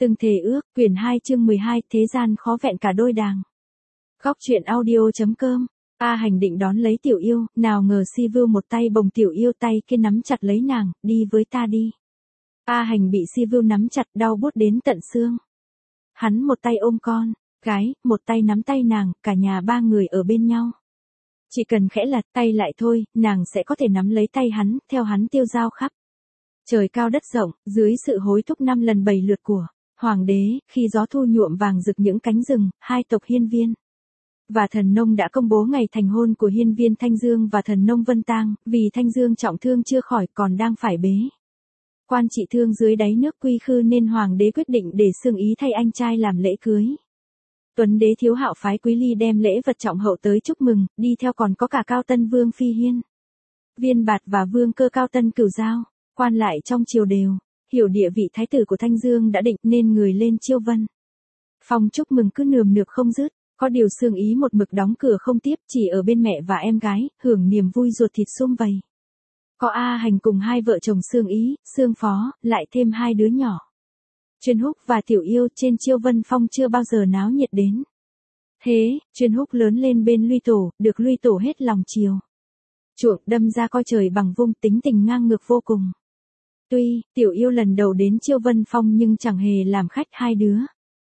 Từng thề ước, quyển 2 chương 12, thế gian khó vẹn cả đôi đàng. Góc truyện audio.com. A Hành định đón lấy Tiểu Yêu, nào ngờ Si Vưu một tay bồng Tiểu Yêu, tay kia nắm chặt lấy nàng, đi với ta đi. A Hành bị Si Vưu nắm chặt, đau buốt đến tận xương. Hắn một tay ôm con gái, một tay nắm tay nàng, cả nhà ba người ở bên nhau. Chỉ cần khẽ lật tay lại thôi, nàng sẽ có thể nắm lấy tay hắn, theo hắn tiêu dao khắp trời cao đất rộng, dưới sự hối thúc 5 lần 7 lượt của Hoàng đế. Khi gió thu nhuộm vàng rực những cánh rừng, hai tộc Hiên Viên và Thần Nông đã công bố ngày thành hôn của Hiên Viên Thanh Dương và Thần Nông Vân Tang. Vì Thanh Dương trọng thương chưa khỏi, còn đang phải bế quan trị thương dưới đáy nước Quy Khư, nên Hoàng đế quyết định để Sương Ý thay anh trai làm lễ cưới. Tuấn đế Thiếu Hạo phái Quý Ly đem lễ vật trọng hậu tới chúc mừng, đi theo còn có cả Cao Tân Vương Phi Hiên Viên Bạt và Vương Cơ Cao Tân Cửu Giao. Quan lại trong triều đều hiểu địa vị thái tử của Thanh Dương đã định, nên người lên Chiêu Vân Phong chúc mừng cứ nườm nượp không dứt. Có điều Sương Ý một mực đóng cửa không tiếp, chỉ ở bên mẹ và em gái, hưởng niềm vui ruột thịt sum vầy. Có A Hành cùng hai vợ chồng Sương Ý, Sương Phó, lại thêm hai đứa nhỏ Chuyên Húc và Tiểu Yêu. Trên Chiêu Vân Phong chưa bao giờ náo nhiệt đến thế. Chuyên Húc lớn lên bên Luy Tổ, được Luy Tổ hết lòng chiều chuộng, đâm ra coi trời bằng vung, tính tình ngang ngược vô cùng. Tuy Tiểu Yêu lần đầu đến Chiêu Vân Phong nhưng chẳng hề làm khách hai đứa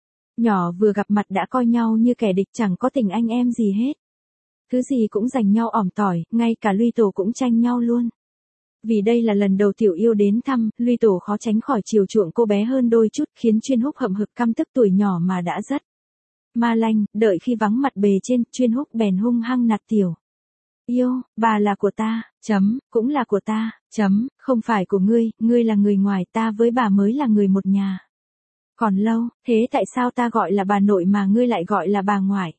nhỏ vừa gặp mặt đã coi nhau như kẻ địch, chẳng có tình anh em gì hết. Thứ gì cũng giành nhau ỏm tỏi, ngay cả Luy Tổ cũng tranh nhau luôn. Vì đây là lần đầu Tiểu Yêu đến thăm, Luy Tổ khó tránh khỏi chiều chuộng cô bé hơn đôi chút, khiến Chuyên Húc hậm hực căm tức. Tuổi nhỏ mà đã rất ma lanh, đợi khi vắng mặt bề trên, Chuyên Húc bèn hung hăng nạt Tiểu Yêu, bà là của ta, cũng là của ta, không phải của ngươi, ngươi là người ngoài, ta với bà mới là người một nhà. Còn lâu, thế tại sao ta gọi là bà nội mà ngươi lại gọi là bà ngoại?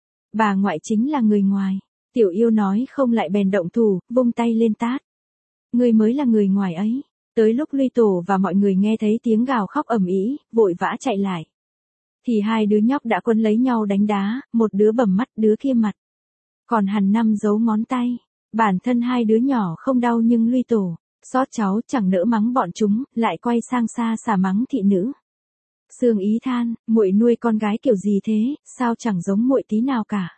Bà ngoại chính là người ngoài. Tiểu Yêu nói không lại bèn động thủ, vung tay lên tát. Ngươi mới là người ngoài ấy. Tới lúc Luy Tổ và mọi người nghe thấy tiếng gào khóc ầm ĩ, vội vã chạy lại, thì hai đứa nhóc đã quấn lấy nhau đánh đá, một đứa bầm mắt, đứa kia mặt còn hằn 5 dấu ngón tay. Bản thân hai đứa nhỏ không đau nhưng Luy Tổ xót cháu chẳng nỡ mắng bọn chúng, lại quay sang xa xả mắng thị nữ. Sương Ý than, muội nuôi con gái kiểu gì thế, sao chẳng giống muội tí nào cả.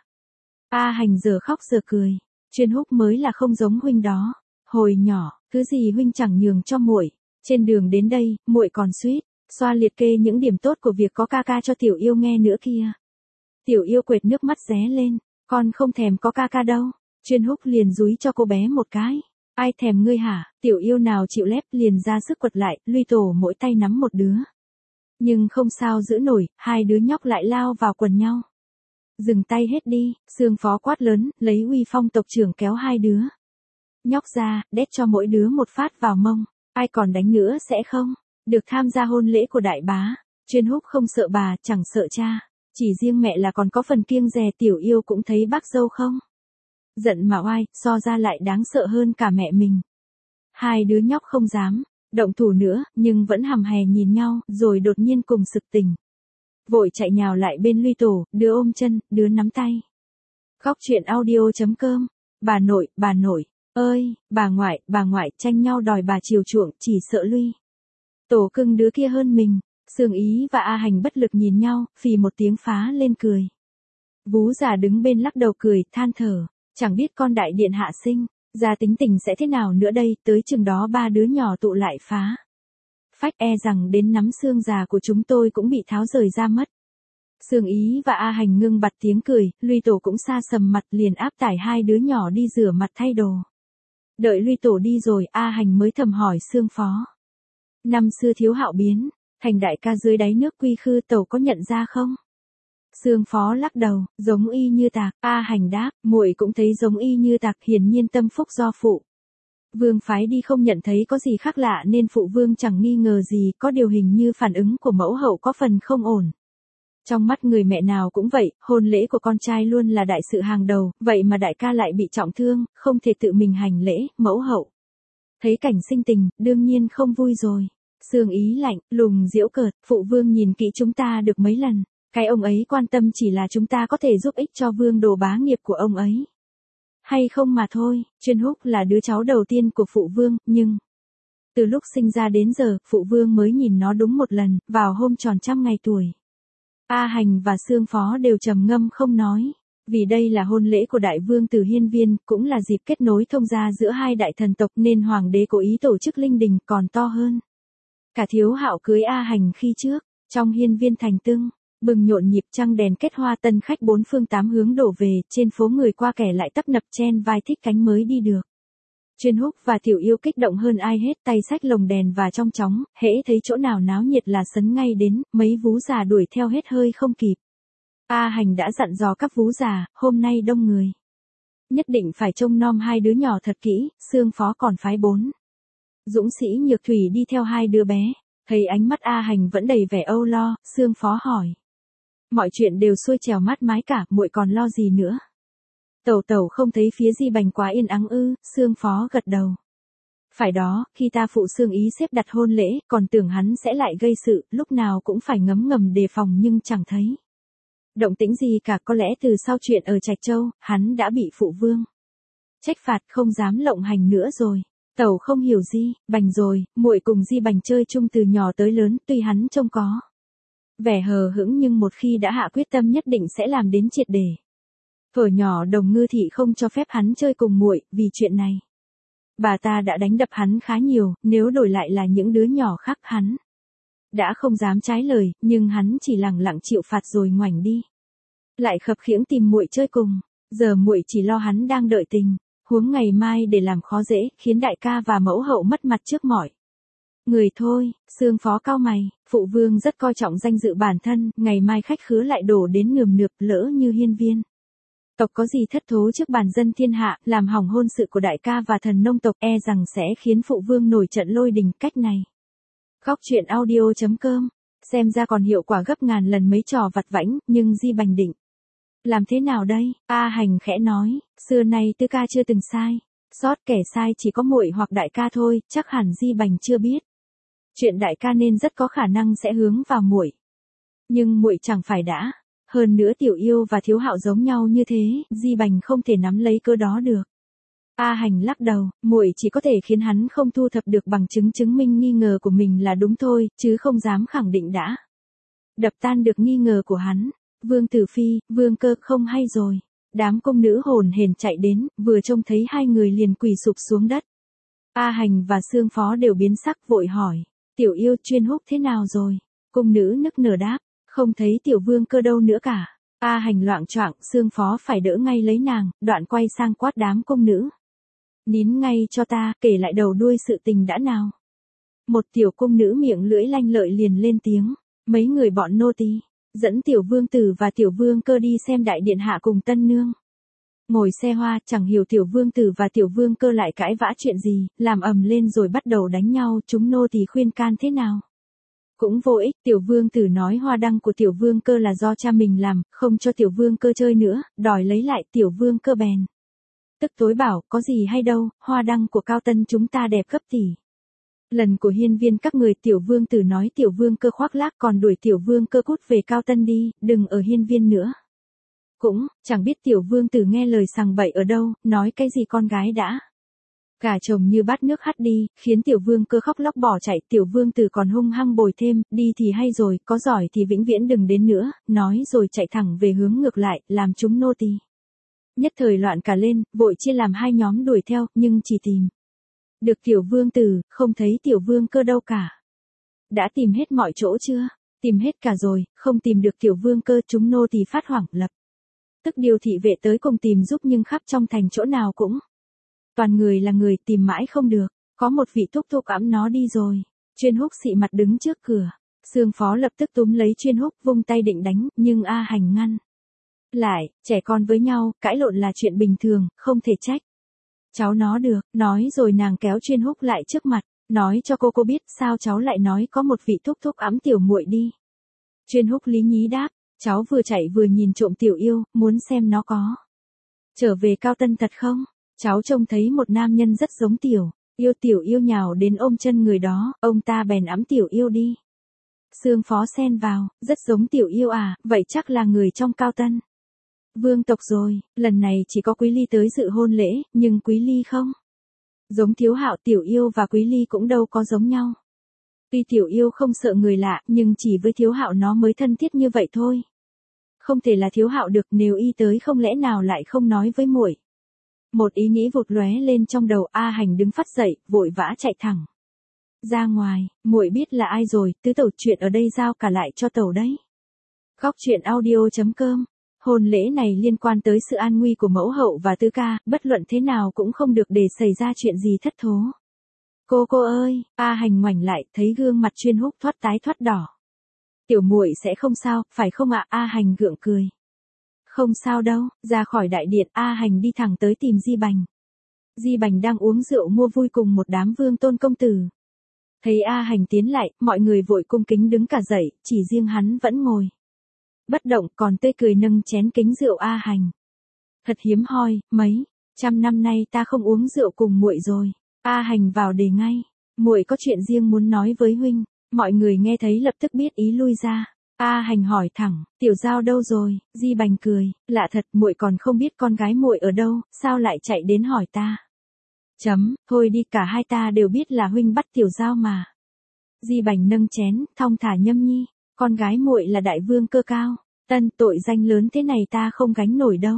A Hành giờ khóc giờ cười. Chuyên Húc mới là không giống huynh đó. Hồi nhỏ, thứ gì huynh chẳng nhường cho muội. Trên đường đến đây, muội còn suýt xoa liệt kê những điểm tốt của việc có ca ca cho Tiểu Yêu nghe nữa kia. Tiểu Yêu quệt nước mắt ré lên, con không thèm có ca ca đâu. Chuyên Húc liền dúi cho cô bé một cái. Ai thèm ngươi hả? Tiểu Yêu nào chịu lép, liền ra sức quật lại. Luy Tổ mỗi tay nắm một đứa, nhưng không sao giữ nổi, hai đứa nhóc lại lao vào quần nhau. Dừng tay hết đi. Sương Phó quát lớn, lấy uy phong tộc trưởng kéo hai đứa nhóc ra, đét cho mỗi đứa một phát vào mông. Ai còn đánh nữa sẽ không được tham gia hôn lễ của đại bá. Chuyên Húc không sợ bà, chẳng sợ cha, chỉ riêng mẹ là còn có phần kiêng dè. Tiểu Yêu cũng thấy bác dâu không giận mà oai, so ra lại đáng sợ hơn cả mẹ mình. Hai đứa nhóc không dám động thủ nữa, nhưng vẫn hầm hè nhìn nhau, rồi đột nhiên cùng sực tỉnh, vội chạy nhào lại bên Luy Tổ, đứa ôm chân, đứa nắm tay. Góc truyện audio.com. Bà nội ơi, bà ngoại tranh nhau đòi bà chiều chuộng, chỉ sợ Luy Tổ cưng đứa kia hơn mình. Sương Ý và A Hành bất lực nhìn nhau, phì một tiếng phá lên cười. Vú già đứng bên lắc đầu cười, than thở, chẳng biết con đại điện hạ sinh ra tính tình sẽ thế nào nữa đây. Tới chừng đó ba đứa nhỏ tụ lại phá phách, e rằng đến nắm xương già của chúng tôi cũng bị tháo rời ra mất. Sương Ý và A Hành ngưng bặt tiếng cười. Luy Tổ cũng xa sầm mặt, liền áp tải hai đứa nhỏ đi rửa mặt thay đồ. Đợi Luy Tổ đi rồi, A Hành mới thầm hỏi Sương Phó, năm xưa Thiếu Hạo biến thành đại ca dưới đáy nước Quy Khư, tẩu có nhận ra không? Sương Phó lắc đầu, giống y như tạc. A Hành đáp, muội cũng thấy giống y như tạc, hiển nhiên tâm phúc do phụ vương phái đi, không nhận thấy có gì khác lạ, nên phụ vương chẳng nghi ngờ gì. Có điều hình như phản ứng của mẫu hậu có phần không ổn. Trong mắt người mẹ nào cũng vậy, hôn lễ của con trai luôn là đại sự hàng đầu, vậy mà đại ca lại bị trọng thương, không thể tự mình hành lễ. Mẫu hậu thấy cảnh sinh tình, đương nhiên không vui rồi. Sương Ý lạnh lùng giễu cợt, phụ vương nhìn kỹ chúng ta được mấy lần, cái ông ấy quan tâm chỉ là chúng ta có thể giúp ích cho vương đồ bá nghiệp của ông ấy hay không mà thôi. Chuyên Húc là đứa cháu đầu tiên của phụ vương, nhưng Từ lúc sinh ra đến giờ, phụ vương mới nhìn nó đúng một lần, vào hôm tròn 100 ngày tuổi. A Hành và Sương Phó đều trầm ngâm không nói. Vì đây là hôn lễ của đại vương từ Hiên Viên, cũng là dịp kết nối thông gia giữa hai đại thần tộc nên hoàng đế cố ý tổ chức linh đình còn to hơn. Cả Thiếu Hạo cưới A Hành khi trước, trong Hiên Viên thành tưng, bừng nhộn nhịp trăng đèn kết hoa, tân khách bốn phương tám hướng đổ về, trên phố người qua kẻ lại tấp nập chen vai thích cánh mới đi được. Chuyên Húc và Tiểu Yêu kích động hơn ai hết, tay xách lồng đèn và trong chóng, hễ thấy chỗ nào náo nhiệt là sấn ngay đến, mấy vú già đuổi theo hết hơi không kịp. A Hành đã dặn dò các vú già, hôm nay đông người. Nhất định phải trông nom hai đứa nhỏ thật kỹ, Sương Phó còn phái 4. Dũng sĩ Nhược Thủy đi theo hai đứa bé, thấy ánh mắt A Hành vẫn đầy vẻ âu lo, Sương Phó hỏi. Mọi chuyện đều xuôi trèo mát mái cả, muội còn lo gì nữa? Tẩu tẩu không thấy phía Di Bành quá yên ắng ư? Sương Phó gật đầu. Phải đó, khi ta phụ Sương ý xếp đặt hôn lễ, còn tưởng hắn sẽ lại gây sự, lúc nào cũng phải ngấm ngầm đề phòng nhưng chẳng thấy động tĩnh gì cả, có lẽ từ sau chuyện ở Trạch Châu, hắn đã bị phụ vương trách phạt không dám lộng hành nữa rồi. Tẩu không hiểu Di Bành rồi, muội cùng Di Bành chơi chung từ nhỏ tới lớn, tuy hắn trông có vẻ hờ hững nhưng một khi đã hạ quyết tâm nhất định sẽ làm đến triệt để. Thuở nhỏ Đồng Ngư thị không cho phép hắn chơi cùng muội, vì chuyện này bà ta đã đánh đập hắn khá nhiều, nếu đổi lại là những đứa nhỏ khác hắn đã không dám trái lời, nhưng hắn chỉ lẳng lặng chịu phạt rồi ngoảnh đi. Lại khập khiễng tìm muội chơi cùng, giờ muội chỉ lo hắn đang đợi tình, huống ngày mai để làm khó dễ, khiến đại ca và mẫu hậu mất mặt trước mọi người thôi. Sương Phó cau mày, phụ vương rất coi trọng danh dự bản thân, ngày mai khách khứa lại đổ đến nườm nượp, lỡ như Hiên Viên tộc có gì thất thố trước bàn dân thiên hạ, làm hỏng hôn sự của đại ca và thần nông tộc, e rằng sẽ khiến phụ vương nổi trận lôi đình. Cách này Góc truyện audio.com, xem ra còn hiệu quả gấp ngàn lần mấy trò vặt vãnh, nhưng Di Bành định làm thế nào đây? A Hành khẽ nói, xưa nay Tư ca chưa từng sai, sót kẻ sai chỉ có muội hoặc đại ca thôi, chắc hẳn Di Bành chưa biết. Chuyện đại ca nên rất có khả năng sẽ hướng vào muội. Nhưng muội chẳng phải đã, hơn nữa Tiểu Yêu và Thiếu Hạo giống nhau như thế, Di Bành không thể nắm lấy cơ đó được. A Hành lắc đầu, muội chỉ có thể khiến hắn không thu thập được bằng chứng chứng minh nghi ngờ của mình là đúng thôi, chứ không dám khẳng định đã đập tan được nghi ngờ của hắn. Vương Tử Phi, Vương Cơ không hay rồi. Đám cung nữ hồn hển chạy đến, vừa trông thấy hai người liền quỳ sụp xuống đất. A Hành và Sương Phó đều biến sắc vội hỏi, Tiểu Yêu, Chuyên Húc thế nào rồi? Cung nữ nức nở đáp, không thấy Tiểu Vương Cơ đâu nữa cả. A Hành loạng choạng, Sương Phó phải đỡ ngay lấy nàng, đoạn quay sang quát đám cung nữ. Nín ngay cho ta, kể lại đầu đuôi sự tình đã nào. Một tiểu cung nữ miệng lưỡi lanh lợi liền lên tiếng, mấy người bọn nô tỳ dẫn Tiểu Vương Tử và Tiểu Vương Cơ đi xem đại điện hạ cùng tân nương. Ngồi xe hoa, chẳng hiểu Tiểu Vương Tử và Tiểu Vương Cơ lại cãi vã chuyện gì, làm ầm lên rồi bắt đầu đánh nhau, chúng nô tỳ khuyên can thế nào cũng vô ích. Tiểu Vương Tử nói hoa đăng của Tiểu Vương Cơ là do cha mình làm, không cho Tiểu Vương Cơ chơi nữa, đòi lấy lại. Tiểu Vương Cơ bèn tức tối bảo, có gì hay đâu, hoa đăng của Cao Tân chúng ta đẹp gấp tỷ lần của Hiên Viên các người. Tiểu Vương Tử nói Tiểu Vương Cơ khoác lác, còn đuổi Tiểu Vương Cơ cút về Cao Tân đi, đừng ở Hiên Viên nữa. Cũng chẳng biết Tiểu Vương Tử nghe lời sằng bậy ở đâu, nói cái gì con gái đã gả chồng như bát nước hắt đi, khiến Tiểu Vương Cơ khóc lóc bỏ chạy. Tiểu Vương Tử còn hung hăng bồi thêm, đi thì hay rồi, có giỏi thì vĩnh viễn đừng đến nữa, nói rồi chạy thẳng về hướng ngược lại, làm chúng nô tỳ nhất thời loạn cả lên, vội chia làm hai nhóm đuổi theo, nhưng chỉ tìm được Tiểu Vương Tử, không thấy Tiểu Vương Cơ đâu cả. Đã tìm hết mọi chỗ chưa? Tìm hết cả rồi, không tìm được Tiểu Vương Cơ. Chúng nô tỳ phát hoảng, lập tức điều thị vệ tới cùng tìm giúp, nhưng khắp trong thành chỗ nào cũng toàn người là người, tìm mãi không được. Có một vị thúc thúc ẵm nó đi rồi. Chuyên Húc xị mặt đứng trước cửa. Sương Phó lập tức túm lấy Chuyên Húc, vung tay định đánh, nhưng A Hành ngăn lại. Trẻ con với nhau, cãi lộn là chuyện bình thường, không thể trách cháu nó được. Nói rồi nàng kéo Chuyên Húc lại trước mặt, nói cho cô biết sao cháu lại nói có một vị thúc thúc ẵm tiểu muội đi. Chuyên Húc lý nhí đáp, cháu vừa chạy vừa nhìn trộm Tiểu Yêu, muốn xem nó có trở về Cao Tân thật không. Cháu trông thấy một nam nhân rất giống Tiểu Yêu. Tiểu Yêu nhào đến ôm chân người đó, ông ta bèn ẵm Tiểu Yêu đi. Sương Phó xen vào, rất giống Tiểu Yêu à, vậy chắc là người trong Cao Tân vương tộc rồi. Lần này chỉ có Quý Ly tới dự hôn lễ, nhưng Quý Ly không Giống Thiếu Hạo, Tiểu Yêu và Quý Ly cũng đâu có giống nhau. Tuy Tiểu Yêu không sợ người lạ, nhưng chỉ với Thiếu Hạo nó mới thân thiết như vậy thôi. Không thể là Thiếu Hạo được, nếu y tới không lẽ nào lại không nói với muội. Một ý nghĩ vụt lóe lên trong đầu, A Hành đứng phắt dậy, vội vã chạy thẳng ra ngoài. Muội biết là ai rồi, tứ tẩu, chuyện ở đây giao cả lại cho tẩu đấy. Góc truyện audio.com. Hôn lễ này liên quan tới sự an nguy của mẫu hậu và tứ ca, bất luận thế nào cũng không được để xảy ra chuyện gì thất thố. Cô ơi, A Hành ngoảnh lại, thấy gương mặt Chuyên Húc thoát tái thoát đỏ. Tiểu muội sẽ không sao, phải không ạ? A Hành gượng cười. Không sao đâu. Ra khỏi đại điện, A Hành đi thẳng tới tìm Di Bành. Di Bành đang uống rượu mua vui cùng một đám vương tôn công tử. Thấy A Hành tiến lại, mọi người vội cung kính đứng cả dậy, chỉ riêng hắn vẫn ngồi bất động, còn tươi cười nâng chén kính rượu. A Hành, thật hiếm hoi, mấy trăm năm nay ta không uống rượu cùng muội rồi. A Hành vào đề ngay, muội có chuyện riêng muốn nói với huynh. Mọi người nghe thấy lập tức biết ý lui ra. A Hành hỏi thẳng, Tiểu Giao đâu rồi? Di Bành cười, lạ thật, muội còn không biết con gái muội ở đâu, sao lại chạy đến hỏi ta? Thôi đi, cả hai ta đều biết là huynh bắt Tiểu Giao mà. Di Bành nâng chén, thong thả nhâm nhi, con gái muội là đại vương cơ cao, tân, tội danh lớn thế này ta không gánh nổi đâu.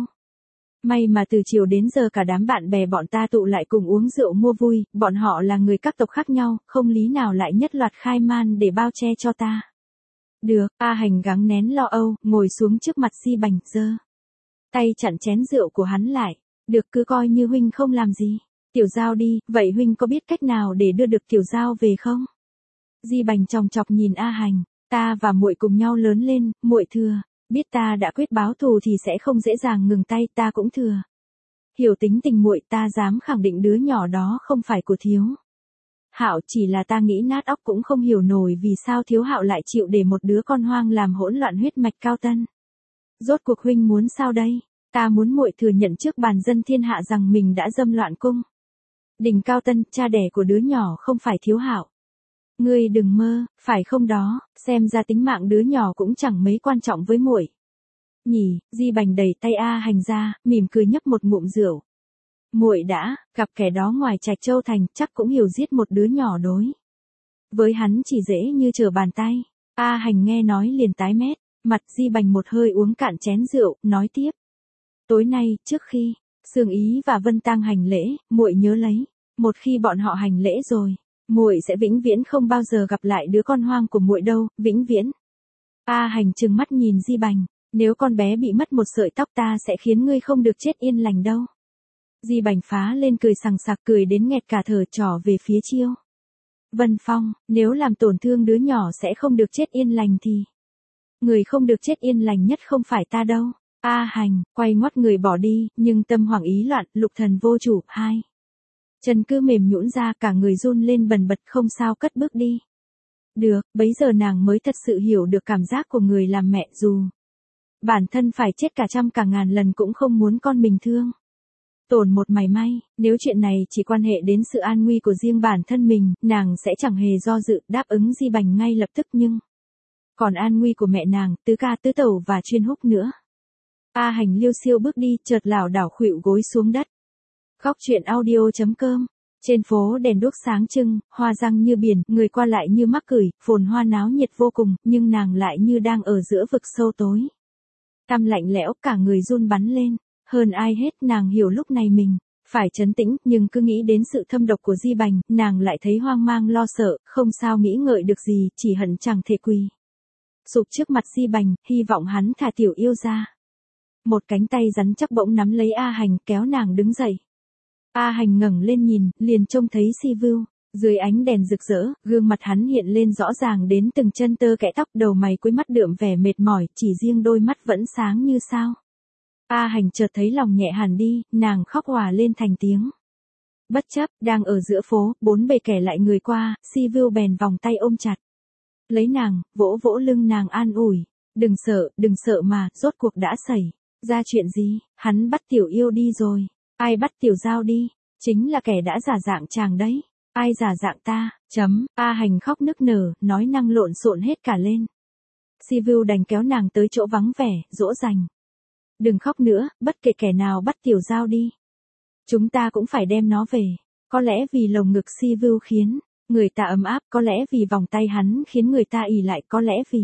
May mà từ chiều đến giờ cả đám bạn bè bọn ta tụ lại cùng uống rượu mua vui, bọn họ là người các tộc khác nhau, không lý nào lại nhất loạt khai man để bao che cho ta. Được, A Hành gắng nén lo âu, ngồi xuống trước mặt Di Bành, giơ tay chặn chén rượu của hắn lại. Được, cứ coi như huynh không làm gì. Tiểu Giao đi, vậy huynh có biết cách nào để đưa được Tiểu Giao về không? Di Bành chòng chọc nhìn A Hành, ta và muội cùng nhau lớn lên, muội thừa biết ta đã quyết báo thù thì sẽ không dễ dàng ngừng tay, ta cũng thừa hiểu tính tình muội, ta dám khẳng định đứa nhỏ đó không phải của Thiếu Hạo, chỉ là ta nghĩ nát óc cũng không hiểu nổi vì sao Thiếu Hạo lại chịu để một đứa con hoang làm hỗn loạn huyết mạch Cao Tân. Rốt cuộc huynh muốn sao đây? Ta muốn muội thừa nhận trước bàn dân thiên hạ rằng mình đã dâm loạn cung đình Cao Tân, cha đẻ của đứa nhỏ không phải Thiếu Hạo. Ngươi đừng mơ, phải không đó, xem ra tính mạng đứa nhỏ cũng chẳng mấy quan trọng với muội. Nhỉ, Di Bành đẩy tay A Hành ra, mỉm cười nhấp một ngụm rượu. Muội đã gặp kẻ đó ngoài Trạch Châu thành, chắc cũng hiểu giết một đứa nhỏ đối với hắn chỉ dễ như trở bàn tay. A Hành nghe nói liền tái mét, mặt Di Bành một hơi uống cạn chén rượu, nói tiếp. Tối nay, trước khi Sương Ý và Vân Tang hành lễ, muội nhớ lấy, một khi bọn họ hành lễ rồi, muội sẽ vĩnh viễn không bao giờ gặp lại đứa con hoang của muội đâu, vĩnh viễn. A Hành trừng mắt nhìn Di Bành, nếu con bé bị mất một sợi tóc ta sẽ khiến ngươi không được chết yên lành đâu. Di Bành phá lên cười sằng sặc, cười đến nghẹt cả thở, trỏ về phía Chiêu Vân Phong, nếu làm tổn thương đứa nhỏ sẽ không được chết yên lành thì người không được chết yên lành nhất không phải ta đâu. A Hành quay ngoắt người bỏ đi, nhưng tâm hoảng ý loạn, lục thần vô chủ, hai chân cứ mềm nhũn ra, cả người run lên bần bật, không sao cất bước đi được. Bấy giờ nàng mới thật sự hiểu được cảm giác của người làm mẹ, dù bản thân phải chết cả trăm cả ngàn lần cũng không muốn con mình thương tổn một mảy may. Nếu chuyện này chỉ quan hệ đến sự an nguy của riêng bản thân mình, nàng sẽ chẳng hề do dự, đáp ứng Di Bành ngay lập tức, nhưng còn an nguy của mẹ nàng, tứ ca tứ tẩu và Chuyên Húc nữa. A Hành liêu xiêu bước đi, chợt lảo đảo khuỵu gối xuống đất. Góc truyện audio.com. Trên phố đèn đuốc sáng trưng, hoa răng như biển, người qua lại như mắc cười, phồn hoa náo nhiệt vô cùng, nhưng nàng lại như đang ở giữa vực sâu tối tăm lạnh lẽo, cả người run bắn lên. Hơn ai hết, nàng hiểu lúc này mình phải trấn tĩnh, nhưng cứ nghĩ đến sự thâm độc của Di Bành, nàng lại thấy hoang mang lo sợ, không sao nghĩ ngợi được gì, chỉ hận chẳng thể quỳ sụp trước mặt Di Bành, hy vọng hắn thả Tiểu Yêu ra. Một cánh tay rắn chắc bỗng nắm lấy A Hành, kéo nàng đứng dậy. A Hành ngẩng lên nhìn, liền trông thấy Si Vưu, dưới ánh đèn rực rỡ, gương mặt hắn hiện lên rõ ràng đến từng chân tơ kẽ tóc, đầu mày cuối mắt đượm vẻ mệt mỏi, chỉ riêng đôi mắt vẫn sáng như sao. A Hành chợt thấy lòng nhẹ hẳn đi, nàng khóc òa lên thành tiếng. Bất chấp, đang ở giữa phố, bốn bề kẻ lại người qua, Si Vưu bèn vòng tay ôm chặt lấy nàng, vỗ vỗ lưng nàng an ủi. Đừng sợ mà, rốt cuộc đã xảy ra chuyện gì? Hắn bắt Tiểu Yêu đi rồi. Ai bắt Tiểu Giao đi? Chính là kẻ đã giả dạng chàng đấy. Ai giả dạng ta? A Hành khóc nức nở, nói năng lộn xộn hết cả lên. Si Vưu đành kéo nàng tới chỗ vắng vẻ, dỗ dành. Đừng khóc nữa, bất kể kẻ nào bắt Tiểu Giao đi, chúng ta cũng phải đem nó về. có lẽ vì lồng ngực Si Vu khiến người ta ấm áp, có lẽ vì vòng tay hắn khiến người ta ỷ lại, có lẽ vì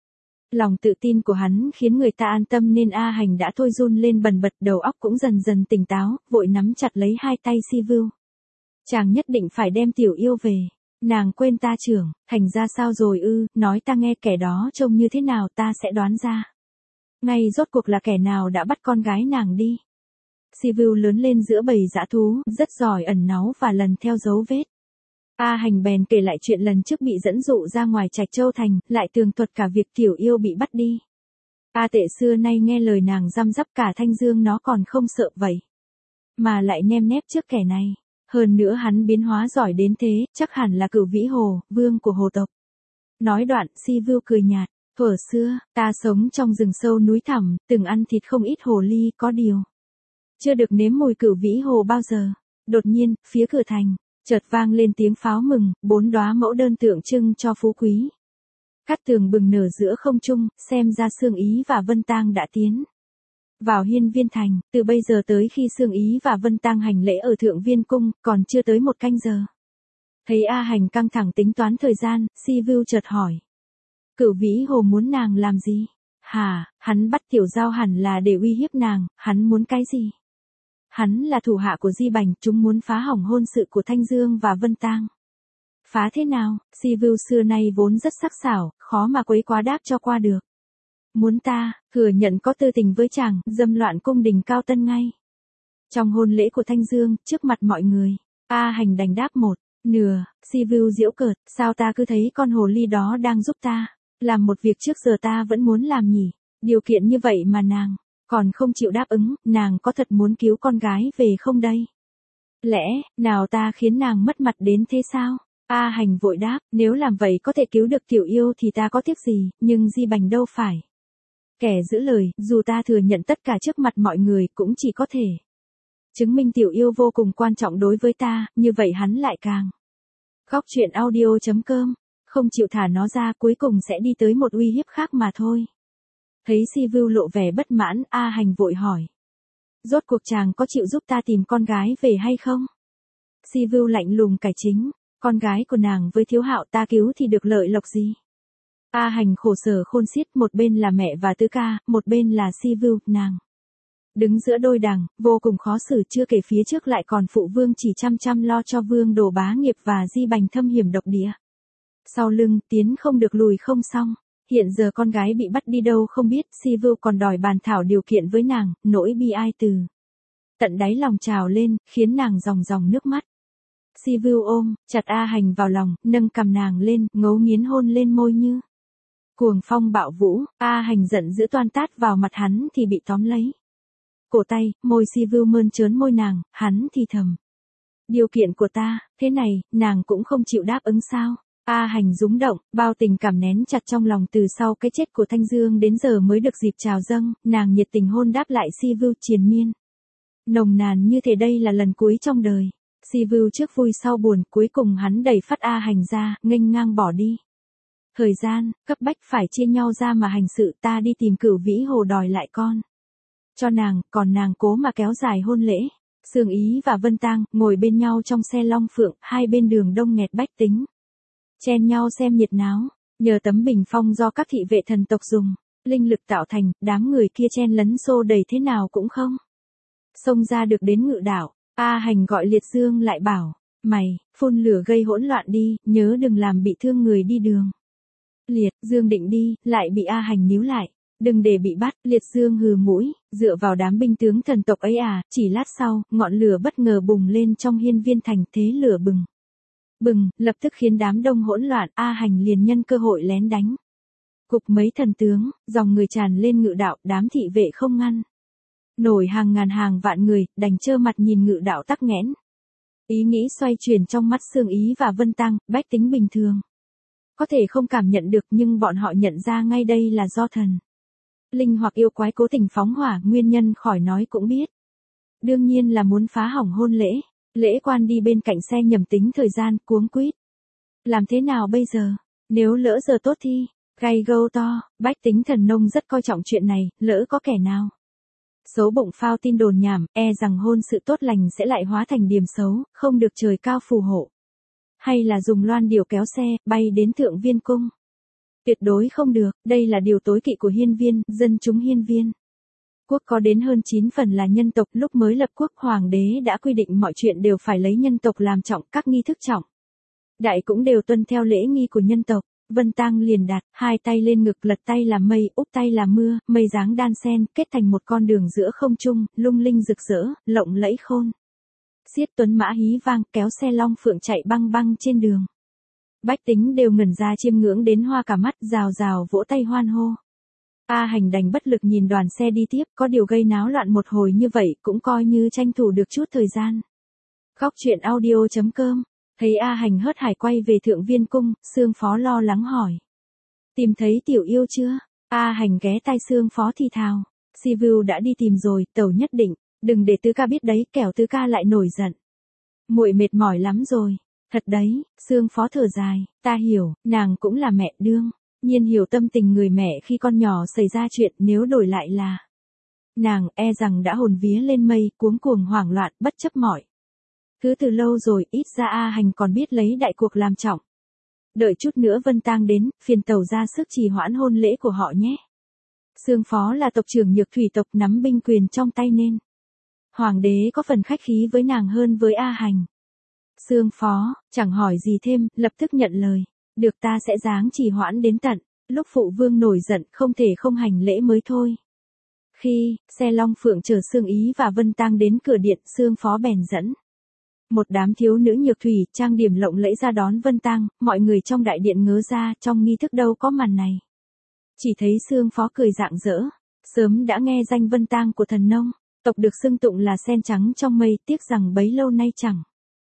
lòng tự tin của hắn khiến người ta an tâm, nên A Hành đã thôi run lên bần bật, đầu óc cũng dần dần tỉnh táo, vội nắm chặt lấy hai tay Si Vu. Chàng nhất định phải đem tiểu yêu về. Nàng quên ta trưởng, thành ra sao rồi ư, nói ta nghe, kẻ đó trông như thế nào ta sẽ đoán ra. Ngay rốt cuộc là kẻ nào đã bắt con gái nàng đi. Si Vu lớn lên giữa bầy dã thú, rất giỏi ẩn náu và lần theo dấu vết. A Hành bèn kể lại chuyện lần trước bị dẫn dụ ra ngoài Trạch Châu Thành, lại tường thuật cả việc tiểu yêu bị bắt đi. A Tệ xưa nay nghe lời nàng răm rắp, cả Thanh Dương nó còn không sợ vậy, mà lại nem nép trước kẻ này. Hơn nữa hắn biến hóa giỏi đến thế, chắc hẳn là Cửu Vĩ Hồ, vương của hồ tộc. Nói đoạn, Si Vu cười nhạt, thuở xưa, ta sống trong rừng sâu núi thẳm, từng ăn thịt không ít hồ ly, có điều chưa được nếm mùi Cửu Vĩ Hồ bao giờ. Đột nhiên, phía cửa thành chợt vang lên tiếng pháo mừng, 4 đóa mẫu đơn tượng trưng cho phú quý. Cát tường bừng nở giữa không trung, xem ra Sương Ý và Vân Tang đã tiến vào Hiên Viên Thành. Từ bây giờ tới khi Sương Ý và Vân Tang hành lễ ở Thượng Viên Cung, còn chưa tới 1 canh giờ. Thấy A Hành căng thẳng tính toán thời gian, Si Vu chợt hỏi. Cửu Vĩ Hồ muốn nàng làm gì? Hả, hắn bắt tiểu giao hẳn là để uy hiếp nàng, hắn muốn cái gì? Hắn là thủ hạ của Di Bành, chúng muốn phá hỏng hôn sự của Thanh Dương và Vân Tang. Phá thế nào? Si Vu xưa nay vốn rất sắc sảo, khó mà quấy quá đáp cho qua được. Muốn ta thừa nhận có tư tình với chàng, dâm loạn cung đình Cao Tân ngay. Trong hôn lễ của Thanh Dương, trước mặt mọi người, A Hành đành đáp một nửa. Si Vu giễu cợt, sao ta cứ thấy con hồ ly đó đang giúp ta làm một việc trước giờ ta vẫn muốn làm nhỉ? Điều kiện như vậy mà nàng còn không chịu đáp ứng, nàng có thật muốn cứu con gái về không đây? Lẽ nào ta khiến nàng mất mặt đến thế sao? A Hành vội đáp, nếu làm vậy có thể cứu được tiểu yêu thì ta có tiếc gì, nhưng Di Bành đâu phải kẻ giữ lời, dù ta thừa nhận tất cả trước mặt mọi người cũng chỉ có thể chứng minh tiểu yêu vô cùng quan trọng đối với ta, như vậy hắn lại càng Góc truyện audio.com, không chịu thả nó ra, cuối cùng sẽ đi tới một uy hiếp khác mà thôi. Thấy Si Vu lộ vẻ bất mãn, A Hành vội hỏi. Rốt cuộc chàng có chịu giúp ta tìm con gái về hay không? Si Vu lạnh lùng cải chính, con gái của nàng với Thiếu Hạo ta cứu thì được lợi lộc gì? A Hành khổ sở khôn xiết, một bên là mẹ và tứ ca, một bên là Si Vu, nàng đứng giữa đôi đằng, vô cùng khó xử, chưa kể phía trước lại còn phụ vương chỉ chăm lo cho vương đồ bá nghiệp và Di Bành thâm hiểm độc địa. Sau lưng, tiến không được lùi không xong. Hiện giờ con gái bị bắt đi đâu không biết, Si Vu còn đòi bàn thảo điều kiện với nàng, nỗi bi ai từ tận đáy lòng trào lên, khiến nàng ròng ròng nước mắt. Si Vu ôm chặt A Hành vào lòng, nâng cằm nàng lên, ngấu nghiến hôn lên môi như cuồng phong bạo vũ. A Hành giận dữ toan tát vào mặt hắn thì bị tóm lấy cổ tay, môi Si Vu mơn trớn môi nàng, hắn thì thầm. Điều kiện của ta, thế này, nàng cũng không chịu đáp ứng sao? A Hành rúng động, bao tình cảm nén chặt trong lòng từ sau cái chết của Thanh Dương đến giờ mới được dịp trào dâng, nàng nhiệt tình hôn đáp lại Si Vu triền miên. Nồng nàn như thế, đây là lần cuối trong đời. Si Vu trước vui sau buồn, cuối cùng hắn đẩy phát A Hành ra, nghênh ngang bỏ đi. Thời gian, cấp bách phải chia nhau ra mà hành sự, ta đi tìm Cửu Vĩ Hồ đòi lại con cho nàng, còn nàng cố mà kéo dài hôn lễ. Sương Ý và Vân Tang ngồi bên nhau trong xe Long Phượng, hai bên đường đông nghẹt bách tính chen nhau xem nhiệt náo. Nhờ tấm bình phong do các thị vệ thần tộc dùng linh lực tạo thành, đám người kia chen lấn xô đẩy thế nào cũng không xông ra được đến Ngự Đảo. A Hành gọi Liệt Dương lại bảo, mày phun lửa gây hỗn loạn đi, nhớ đừng làm bị thương người đi đường. Liệt Dương định đi, lại bị A Hành níu lại. Đừng để bị bắt. Liệt Dương hừ mũi, dựa vào đám binh tướng thần tộc ấy à? Chỉ lát sau, ngọn lửa bất ngờ bùng lên trong Hiên Viên Thành, thế lửa bừng, lập tức khiến đám đông hỗn loạn. A Hành liền nhân cơ hội lén đánh gục mấy thần tướng, dòng người tràn lên Ngự Đạo, đám thị vệ không ngăn nổi hàng ngàn hàng vạn người, đành trơ mặt nhìn Ngự Đạo tắc nghẽn. Ý nghĩ xoay chuyển trong mắt Sương Ý và Vân Tang, bách tính bình thường có thể không cảm nhận được, nhưng bọn họ nhận ra ngay đây là do thần linh hoặc yêu quái cố tình phóng hỏa, nguyên nhân khỏi nói cũng biết. Đương nhiên là muốn phá hỏng hôn lễ. Lễ quan đi bên cạnh xe nhầm tính thời gian, cuống quýt. Làm thế nào bây giờ? Nếu lỡ giờ tốt thì, gay gâu to, bách tính thần nông rất coi trọng chuyện này, lỡ có kẻ nào Xấu bụng phao tin đồn nhảm, e rằng hôn sự tốt lành sẽ lại hóa thành điểm xấu, không được trời cao phù hộ. Hay là dùng loan điểu kéo xe, bay đến Thượng Viên Cung. Tuyệt đối không được, đây là điều tối kỵ của hiên viên, dân chúng hiên viên. Quốc có đến hơn 9 phần là nhân tộc, lúc mới lập quốc hoàng đế đã quy định mọi chuyện đều phải lấy nhân tộc làm trọng, các nghi thức trọng. Đại cũng đều tuân theo lễ nghi của nhân tộc. Vân Tang liền đặt hai tay lên ngực, lật tay làm mây, úp tay làm mưa, mây dáng đan sen, kết thành một con đường giữa không trung, lung linh rực rỡ, lộng lẫy khôn. Xiết tuấn mã hí vang, kéo xe long phượng chạy băng băng trên đường. Bách tính đều ngẩn ra chiêm ngưỡng đến hoa cả mắt, rào rào vỗ tay hoan hô. A Hành đành bất lực nhìn đoàn xe đi tiếp, có điều gây náo loạn một hồi như vậy cũng coi như tranh thủ được chút thời gian. Góc truyện audio.com. Thấy A Hành hớt hải quay về Thượng Viên Cung, Sương Phó lo lắng hỏi. Tìm thấy tiểu yêu chưa? A Hành ghé tai Sương Phó thì thào. Si Vưu đã đi tìm rồi, tẩu nhất định, đừng để tứ ca biết đấy, kẻo tứ ca lại nổi giận. Muội mệt mỏi lắm rồi. Thật đấy, Sương Phó thở dài, ta hiểu, nàng cũng là mẹ đương. Nhiên hiểu tâm tình người mẹ khi con nhỏ xảy ra chuyện, nếu đổi lại là nàng, e rằng đã hồn vía lên mây, cuống cuồng hoảng loạn, bất chấp mọi. Cứ từ lâu rồi, ít ra A Hành còn biết lấy đại cuộc làm trọng. Đợi chút nữa Vân Tang đến, phiền tẩu ra sức trì hoãn hôn lễ của họ nhé. Sương Phó là tộc trưởng Nhược Thủy tộc, nắm binh quyền trong tay nên hoàng đế có phần khách khí với nàng hơn với A Hành. Sương Phó, chẳng hỏi gì thêm, lập tức nhận lời. Được, ta sẽ ráng trì hoãn đến tận lúc phụ vương nổi giận, không thể không hành lễ mới thôi. Khi xe long phượng chở Sương Ý và Vân Tang đến cửa điện, Sương Phó bèn dẫn một đám thiếu nữ Nhược Thủy trang điểm lộng lẫy ra đón Vân Tang. Mọi người trong đại điện ngớ ra, trong nghi thức đâu có màn này. Chỉ thấy Sương Phó cười rạng rỡ. Sớm đã nghe danh Vân Tang của thần nông, tộc được xưng tụng là sen trắng trong mây, tiếc rằng bấy lâu nay chẳng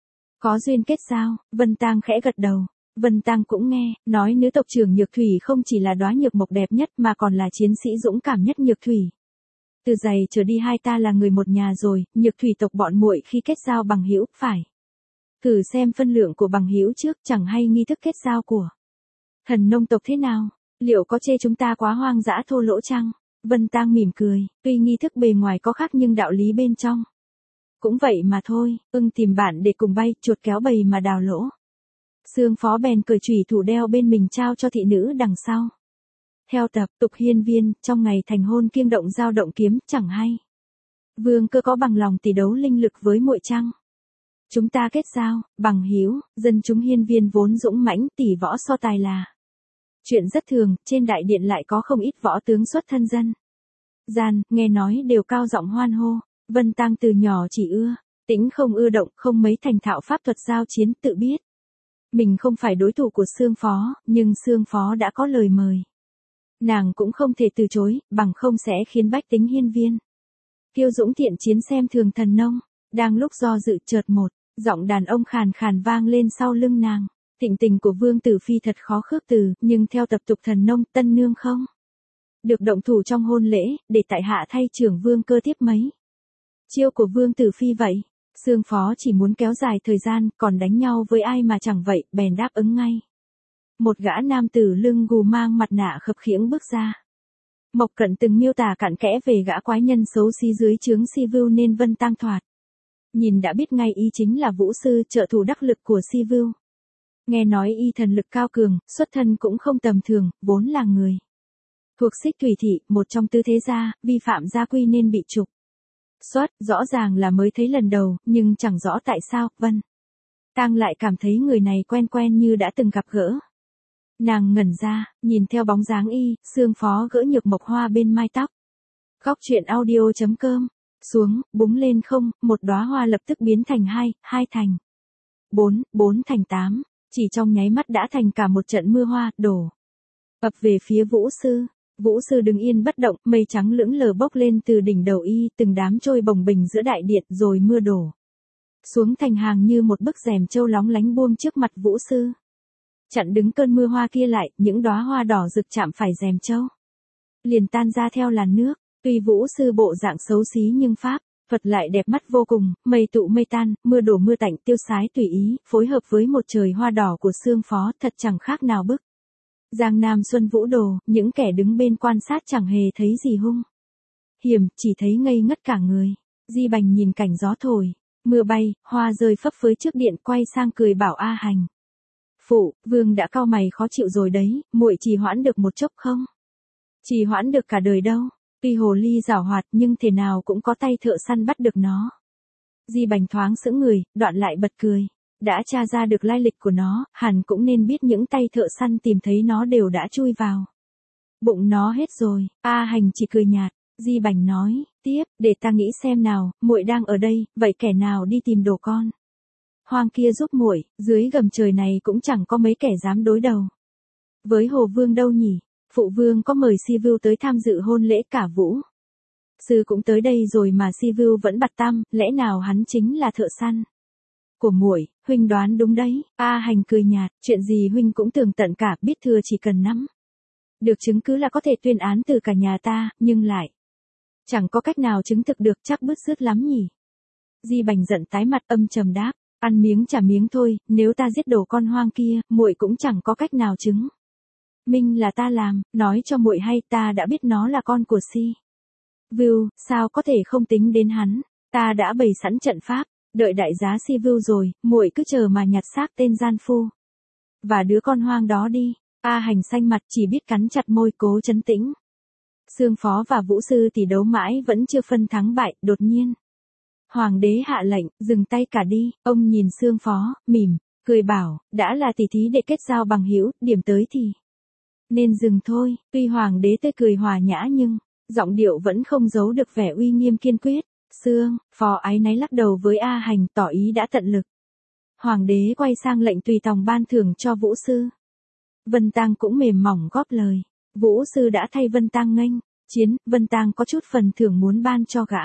có duyên kết giao. Vân Tang khẽ gật đầu. Vân Tang cũng nghe, nói nữ tộc trưởng Nhược Thủy không chỉ là đóa nhược mộc đẹp nhất mà còn là chiến sĩ dũng cảm nhất Nhược Thủy. Từ giày trở đi hai ta là người một nhà rồi, Nhược Thủy tộc bọn muội khi kết giao bằng hữu, phải thử xem phân lượng của bằng hữu trước, chẳng hay nghi thức kết giao của thần nông tộc thế nào, liệu có chê chúng ta quá hoang dã thô lỗ chăng? Vân Tang mỉm cười, tuy nghi thức bề ngoài có khác nhưng đạo lý bên trong cũng vậy mà thôi, ưng tìm bạn để cùng bay, chuột kéo bầy mà đào lỗ. Sương Phó bèn cởi chùy thủ đeo bên mình trao cho thị nữ đằng sau. Theo tập tục hiên viên, trong ngày thành hôn kiêng động dao động kiếm, chẳng hay vương cơ có bằng lòng tỷ đấu linh lực với muội chăng? Chúng ta kết giao bằng hữu, dân chúng hiên viên vốn dũng mãnh, tỷ võ so tài là chuyện rất thường, trên đại điện lại có không ít võ tướng xuất thân dân gian, nghe nói đều cao giọng hoan hô. Vân Tang từ nhỏ chỉ ưa tĩnh, không ưa động, không mấy thành thạo pháp thuật giao chiến, tự biết mình không phải đối thủ của Sương Phó, nhưng Sương Phó đã có lời mời, nàng cũng không thể từ chối, bằng không sẽ khiến bách tính hiên viên kiêu dũng thiện chiến xem thường thần nông. Đang lúc do dự, chợt một giọng đàn ông khàn khàn vang lên sau lưng nàng. Thịnh tình của Vương Tử Phi thật khó khước từ, nhưng theo tập tục thần nông, tân nương không được động thủ trong hôn lễ, để tại hạ thay trưởng vương cơ tiếp mấy chiêu của Vương Tử Phi vậy. Sương Phó chỉ muốn kéo dài thời gian, còn đánh nhau với ai mà chẳng vậy, bèn đáp ứng ngay. Một gã nam tử lưng gù mang mặt nạ khập khiễng bước ra. Mộc Cận từng miêu tả cặn kẽ về gã quái nhân xấu xí dưới trướng Si Vưu nên Vân Tang thoạt nhìn đã biết ngay y chính là vũ sư, trợ thủ đắc lực của Si Vưu. Nghe nói y thần lực cao cường, xuất thân cũng không tầm thường, vốn là người thuộc Xích Thủy thị, một trong tứ thế gia, vi phạm gia quy nên bị trục xuất. Rõ ràng là mới thấy lần đầu, nhưng chẳng rõ tại sao, Vân Tang lại cảm thấy người này quen quen như đã từng gặp gỡ. Nàng ngẩn ra, nhìn theo bóng dáng y, Sương Phó gỡ nhược mộc hoa bên mai tóc. Góc truyện audio.com. Xuống, búng lên không, một đóa hoa lập tức biến thành 2, 2 thành 4, 4 thành 8, chỉ trong nháy mắt đã thành cả một trận mưa hoa, đổ ập về phía Vũ Sư. Vũ Sư đứng yên bất động, mây trắng lững lờ bốc lên từ đỉnh đầu y, từng đám trôi bồng bềnh giữa đại điện, rồi mưa đổ xuống thành hàng như một bức rèm châu lóng lánh buông trước mặt Vũ Sư. Chặn đứng cơn mưa hoa kia lại, những đóa hoa đỏ rực chạm phải rèm châu liền tan ra theo làn nước. Tuy Vũ Sư bộ dạng xấu xí nhưng pháp thuật lại đẹp mắt vô cùng, mây tụ mây tan, mưa đổ mưa tạnh, tiêu sái tùy ý, phối hợp với một trời hoa đỏ của Sương Phó, thật chẳng khác nào bức Giang Nam Xuân Vũ Đồ. Những kẻ đứng bên quan sát chẳng hề thấy gì hung hiểm, chỉ thấy ngây ngất cả người. Di Bành nhìn cảnh gió thổi, mưa bay, hoa rơi phấp phới trước điện, quay sang cười bảo A Hành. Phụ, Vương đã cau mày khó chịu rồi đấy, muội trì hoãn được một chốc không? Trì hoãn được cả đời đâu. Tuy hồ ly giảo hoạt nhưng thế nào cũng có tay thợ săn bắt được nó. Di Bành thoáng sững người, đoạn lại bật cười. Đã tra ra được lai lịch của nó, hẳn cũng nên biết những tay thợ săn tìm thấy nó đều đã chui vào bụng nó hết rồi. A Hành chỉ cười nhạt. Di Bành nói tiếp, để ta nghĩ xem nào, muội đang ở đây, vậy kẻ nào đi tìm đồ con hoang kia giúp muội, dưới gầm trời này cũng chẳng có mấy kẻ dám đối đầu với Hồ Vương đâu nhỉ. Phụ Vương có mời Si Vưu tới tham dự hôn lễ cả Vũ Sư cũng tới đây rồi mà Si Vưu vẫn bặt tăm, lẽ nào hắn chính là thợ săn của muội? Huynh đoán đúng đấy. A Hành cười nhạt, chuyện gì huynh cũng tường tận cả, biết thừa chỉ cần nắm được chứng cứ là có thể tuyên án từ cả nhà ta, nhưng lại chẳng có cách nào chứng thực được, chắc bứt rứt lắm nhỉ. Di Bành giận tái mặt, âm trầm đáp, ăn miếng trả miếng thôi, nếu ta giết đồ con hoang kia, muội cũng chẳng có cách nào chứng minh là ta làm, nói cho muội hay, ta đã biết nó là con của Si Vưu, sao có thể không tính đến hắn, ta đã bày sẵn trận pháp, đợi đại giá Si Vưu rồi, muội cứ chờ mà nhặt xác tên gian phu và đứa con hoang đó đi. A Hành xanh mặt, chỉ biết cắn chặt môi cố trấn tĩnh. Sương Phó và Vũ Sư tỷ đấu mãi vẫn chưa phân thắng bại, đột nhiên Hoàng đế hạ lệnh, dừng tay cả đi. Ông nhìn Sương Phó, mỉm cười bảo, đã là tỷ thí để kết giao bằng hữu, điểm tới thì nên dừng thôi. Tuy Hoàng đế tươi cười hòa nhã nhưng giọng điệu vẫn không giấu được vẻ uy nghiêm kiên quyết. Sương Phó áy náy lắc đầu với A Hành, tỏ ý đã tận lực. Hoàng đế quay sang lệnh tùy tòng ban thưởng cho Vũ Sư. Vân Tang cũng mềm mỏng góp lời. Vũ Sư đã thay Vân Tang nghênh chiến, Vân Tang có chút phần thưởng muốn ban cho gã.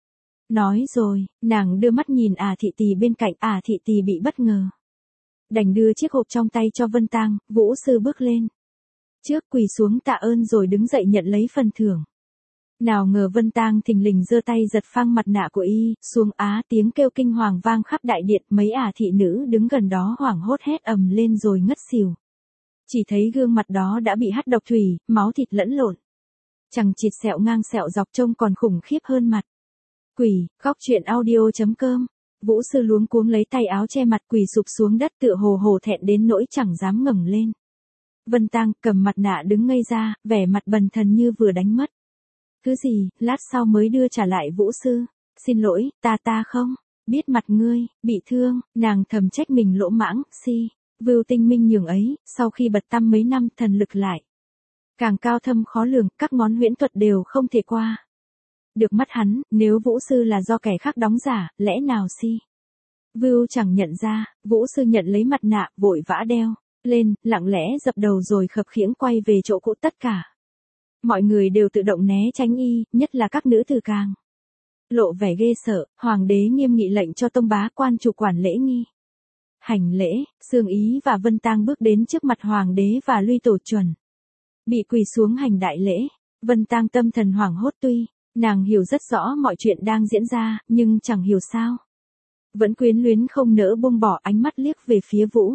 Nói rồi, nàng đưa mắt nhìn Thị Tỳ bên cạnh, Thị Tỳ bị bất ngờ. Đành đưa chiếc hộp trong tay cho Vân Tang. Vũ Sư bước lên trước, quỳ xuống tạ ơn rồi đứng dậy nhận lấy phần thưởng. Nào ngờ Vân Tang thình lình giơ tay giật phăng mặt nạ của y xuống. Tiếng kêu kinh hoàng vang khắp đại điện, mấy thị nữ đứng gần đó hoảng hốt hét ầm lên rồi ngất xỉu. Chỉ thấy gương mặt đó đã bị hắt độc thủy, máu thịt lẫn lộn. Chằng chịt sẹo ngang sẹo dọc trông còn khủng khiếp hơn mặt quỷ. Góc truyện audio.com. Vũ Sư luống cuống lấy tay áo che mặt, quỳ sụp xuống đất, tựa hồ hổ thẹn đến nỗi chẳng dám ngẩng lên. Vân Tang cầm mặt nạ đứng ngây ra, vẻ mặt bần thần như vừa đánh mất thứ gì, lát sau mới đưa trả lại Vũ Sư. Xin lỗi, ta không biết mặt ngươi bị thương. Nàng thầm trách mình lỗ mãng. Si Vưu tinh minh nhường ấy, sau khi bật tăm mấy năm, thần lực lại càng cao thâm khó lường, các món huyễn thuật đều không thể qua được mắt hắn. Nếu Vũ Sư là do kẻ khác đóng giả, lẽ nào Si Vưu chẳng nhận ra? Vũ Sư nhận lấy mặt nạ, vội vã đeo lên, lặng lẽ dập đầu rồi khập khiễng quay về chỗ cũ. Tất cả mọi người đều tự động né tránh y, nhất là các nữ tử càng lộ vẻ ghê sợ. Hoàng đế nghiêm nghị lệnh cho tông bá quan chủ quản lễ nghi hành lễ. Sương Ý và Vân Tang bước đến trước mặt Hoàng đế và Luy Tổ chuẩn bị quỳ xuống hành đại lễ. Vân Tang tâm thần hoảng hốt, tuy nàng hiểu rất rõ mọi chuyện đang diễn ra, nhưng chẳng hiểu sao vẫn quyến luyến không nỡ buông bỏ, ánh mắt liếc về phía Vũ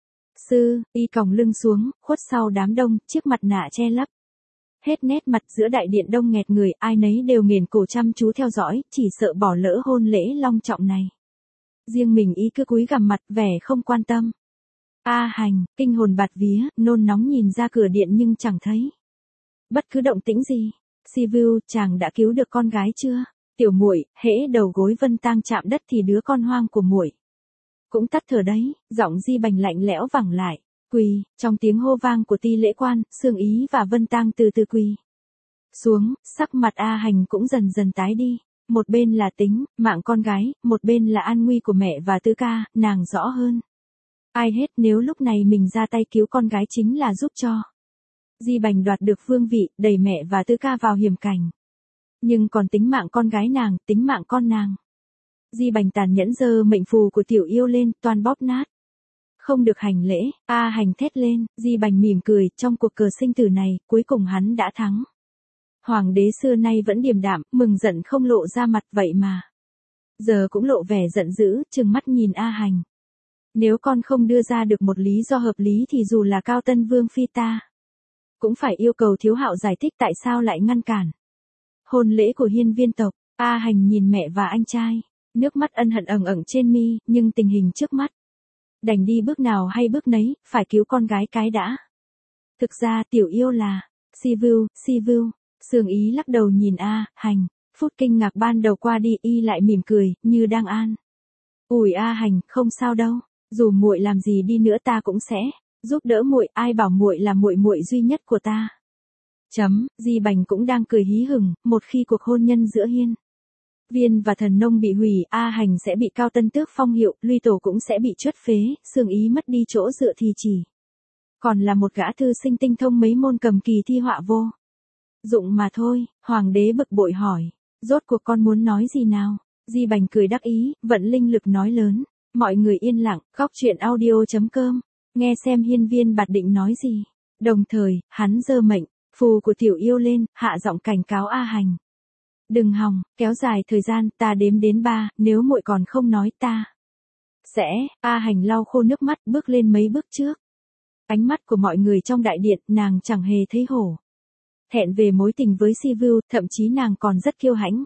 Sư. Y còng lưng xuống, khuất sau đám đông, chiếc mặt nạ che lấp hết nét mặt. Giữa đại điện đông nghẹt người, ai nấy đều nghiền cổ chăm chú theo dõi, chỉ sợ bỏ lỡ hôn lễ long trọng này. Riêng mình y cứ cúi gằm mặt, vẻ không quan tâm. A Hành kinh hồn bạt vía, nôn nóng nhìn ra cửa điện nhưng chẳng thấy bất cứ động tĩnh gì. Si Vưu, chàng đã cứu được con gái chưa? Tiểu muội, hễ đầu gối Vân Tang chạm đất thì đứa con hoang của muội cũng tắt thở đấy. Giọng Di Bành lạnh lẽo vẳng lại. Quỳ. Trong tiếng hô vang của ti lễ quan, Sương Ý và Vân Tang từ từ quỳ xuống, sắc mặt A Hành cũng dần dần tái đi. Một bên là tính mạng con gái, một bên là an nguy của mẹ và Tứ ca. Nàng rõ hơn ai hết, nếu lúc này mình ra tay cứu con gái chính là giúp cho Di Bành đoạt được vương vị, đẩy mẹ và Tứ ca vào hiểm cảnh. Nhưng còn tính mạng con gái nàng, tính mạng con nàng, Di Bành tàn nhẫn giơ mệnh phù của tiểu yêu lên, toàn bóp nát. Không được hành lễ. A Hành thét lên. Di Bành mỉm cười, trong cuộc cờ sinh tử này, cuối cùng hắn đã thắng. Hoàng đế xưa nay vẫn điềm đạm, mừng giận không lộ ra mặt, vậy mà giờ cũng lộ vẻ giận dữ, trừng mắt nhìn A Hành. Nếu con không đưa ra được một lý do hợp lý thì dù là Cao Tân Vương phi ta cũng phải yêu cầu Thiếu Hạo giải thích tại sao lại ngăn cản Hôn lễ của hiên viên tộc, A Hành nhìn mẹ và anh trai. Nước mắt ân hận ẩn ẩn trên mi, nhưng tình hình trước mắt. Đành đi bước nào hay bước nấy, phải cứu con gái cái đã. Thực ra tiểu yêu là, si vu, Sương Ý lắc đầu nhìn A Hành, phút kinh ngạc ban đầu qua đi y lại mỉm cười, như đang an. Ủi A Hành, không sao đâu, dù muội làm gì đi nữa ta cũng sẽ giúp đỡ muội, ai bảo muội là muội muội duy nhất của ta. Di Bành cũng đang cười hí hửng, một khi cuộc hôn nhân giữa hiên viên và thần nông bị hủy, A Hành sẽ bị Cao Tân tước phong hiệu, Luy Tổ cũng sẽ bị truất phế, Sương Ý mất đi chỗ dựa thì chỉ còn là một gã thư sinh tinh thông mấy môn cầm kỳ thi họa vô dụng mà thôi. Hoàng đế bực bội hỏi, rốt cuộc con muốn nói gì nào? Di Bành cười đắc ý, vận linh lực nói lớn. Mọi người yên lặng, góc truyện audio.com, nghe xem hiên viên bạt định nói gì. Đồng thời, hắn giơ mệnh phù của tiểu yêu lên, hạ giọng cảnh cáo A Hành. Đừng hòng, kéo dài thời gian, ta đếm đến 3, nếu muội còn không nói ta sẽ. A Hành lau khô nước mắt, bước lên mấy bước trước. Ánh mắt của mọi người trong đại điện, nàng chẳng hề thấy hổ thẹn về mối tình với Si Vu, thậm chí nàng còn rất kiêu hãnh.